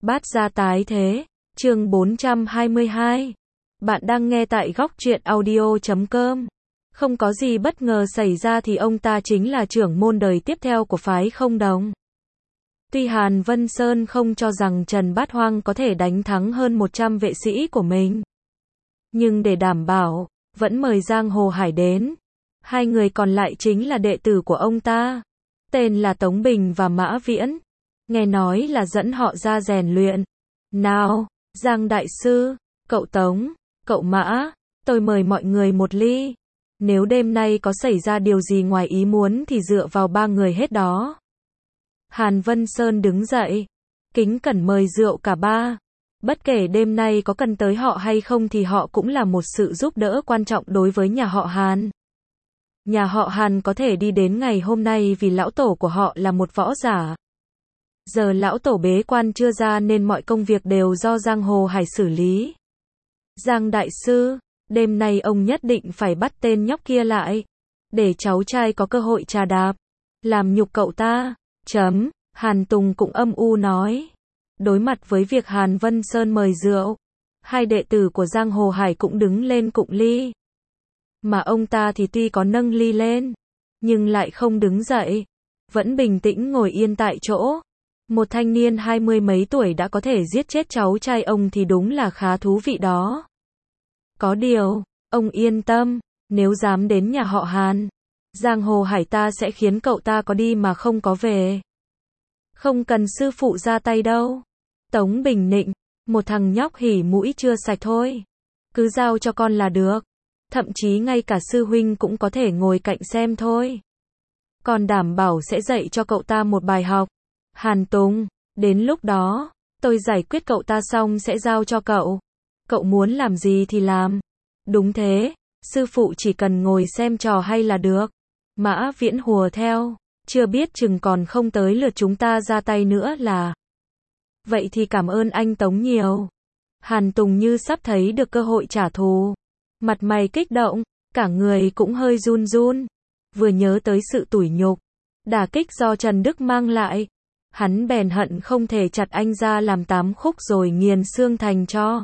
Bát gia tái thế, chương 422. Bạn đang nghe tại góc truyện audio.com. Không có gì bất ngờ xảy ra thì ông ta chính là trưởng môn đời tiếp theo của phái Không Đồng. Tuy Hàn Vân Sơn không cho rằng Trần Bát Hoang có thể đánh thắng hơn 100 vệ sĩ của mình, nhưng để đảm bảo, vẫn mời Giang Hồ Hải đến. Hai người còn lại chính là đệ tử của ông ta, tên là Tống Bình và Mã Viễn. Nghe nói là dẫn họ ra rèn luyện. Nào, Giang đại sư, cậu Tống, cậu Mã, tôi mời mọi người một ly. Nếu đêm nay có xảy ra điều gì ngoài ý muốn thì dựa vào ba người hết đó. Hàn Vân Sơn đứng dậy, kính cẩn mời rượu cả ba. Bất kể đêm nay có cần tới họ hay không thì họ cũng là một sự giúp đỡ quan trọng đối với nhà họ Hàn. Nhà họ Hàn có thể đi đến ngày hôm nay vì lão tổ của họ là một võ giả. Giờ lão tổ bế quan chưa ra nên mọi công việc đều do Giang Hồ Hải xử lý. Giang đại sư, đêm nay ông nhất định phải bắt tên nhóc kia lại, để cháu trai có cơ hội trà đạp, làm nhục cậu ta. Hàn Tùng cũng âm u nói. Đối mặt với việc Hàn Vân Sơn mời rượu, hai đệ tử của Giang Hồ Hải cũng đứng lên cụng ly. Mà ông ta thì tuy có nâng ly lên, nhưng lại không đứng dậy, vẫn bình tĩnh ngồi yên tại chỗ. Một thanh niên 20 mấy tuổi đã có thể giết chết cháu trai ông thì đúng là khá thú vị đó. Có điều, ông yên tâm, nếu dám đến nhà họ Hàn, Giang Hồ Hải ta sẽ khiến cậu ta có đi mà không có về. Không cần sư phụ ra tay đâu. Tống Bình nịnh, một thằng nhóc hỉ mũi chưa sạch thôi. Cứ giao cho con là được. Thậm chí ngay cả sư huynh cũng có thể ngồi cạnh xem thôi. Còn đảm bảo sẽ dạy cho cậu ta một bài học. Hàn Tùng, đến lúc đó, tôi giải quyết cậu ta xong sẽ giao cho cậu. Cậu muốn làm gì thì làm. Đúng thế, sư phụ chỉ cần ngồi xem trò hay là được. Mã Viễn hùa theo, chưa biết chừng còn không tới lượt chúng ta ra tay nữa là. Vậy thì cảm ơn anh Tống nhiều. Hàn Tùng như sắp thấy được cơ hội trả thù. Mặt mày kích động, cả người cũng hơi run run. Vừa nhớ tới sự tủi nhục, đả kích do Trần Đức mang lại. Hắn bèn hận không thể chặt anh ra làm 8 khúc rồi nghiền xương thành tro.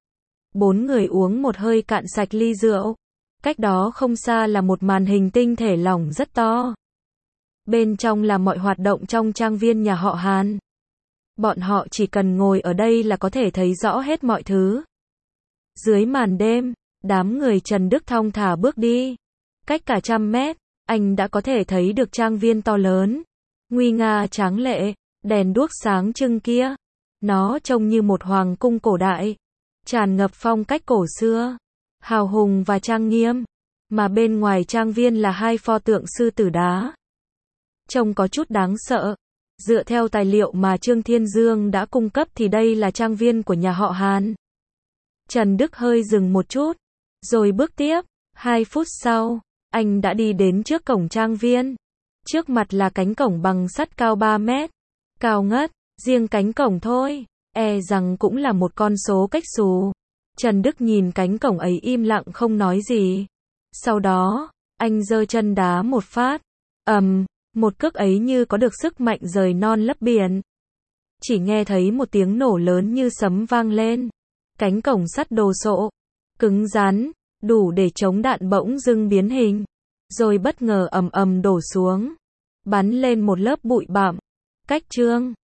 Bốn người uống một hơi cạn sạch ly rượu. Cách đó không xa là một màn hình tinh thể lỏng rất to. Bên trong là mọi hoạt động trong trang viên nhà họ Hàn. Bọn họ chỉ cần ngồi ở đây là có thể thấy rõ hết mọi thứ. Dưới màn đêm, đám người Trần Đức thong thả bước đi. Cách cả 100 mét, anh đã có thể thấy được trang viên to lớn, nguy nga tráng lệ, đèn đuốc sáng trưng kia. Nó trông như một hoàng cung cổ đại, tràn ngập phong cách cổ xưa, hào hùng và trang nghiêm. Mà bên ngoài trang viên là hai pho tượng sư tử đá. Trông có chút đáng sợ. Dựa theo tài liệu mà Trương Thiên Dương đã cung cấp thì đây là trang viên của nhà họ Hàn. Trần Đức hơi dừng một chút, rồi bước tiếp. 2 phút sau, anh đã đi đến trước cổng trang viên. Trước mặt là cánh cổng bằng sắt cao 3 mét. Cao ngất, riêng cánh cổng thôi, e rằng cũng là một con số cách xù. Trần Đức nhìn cánh cổng ấy im lặng không nói gì. Sau đó, anh giơ chân đá một phát. Một cước ấy như có được sức mạnh rời non lấp biển. Chỉ nghe thấy một tiếng nổ lớn như sấm vang lên. Cánh cổng sắt đồ sộ, cứng rắn, đủ để chống đạn bỗng dưng biến hình. Rồi bất ngờ ầm ầm đổ xuống. Bắn lên một lớp bụi bặm. Cách Trương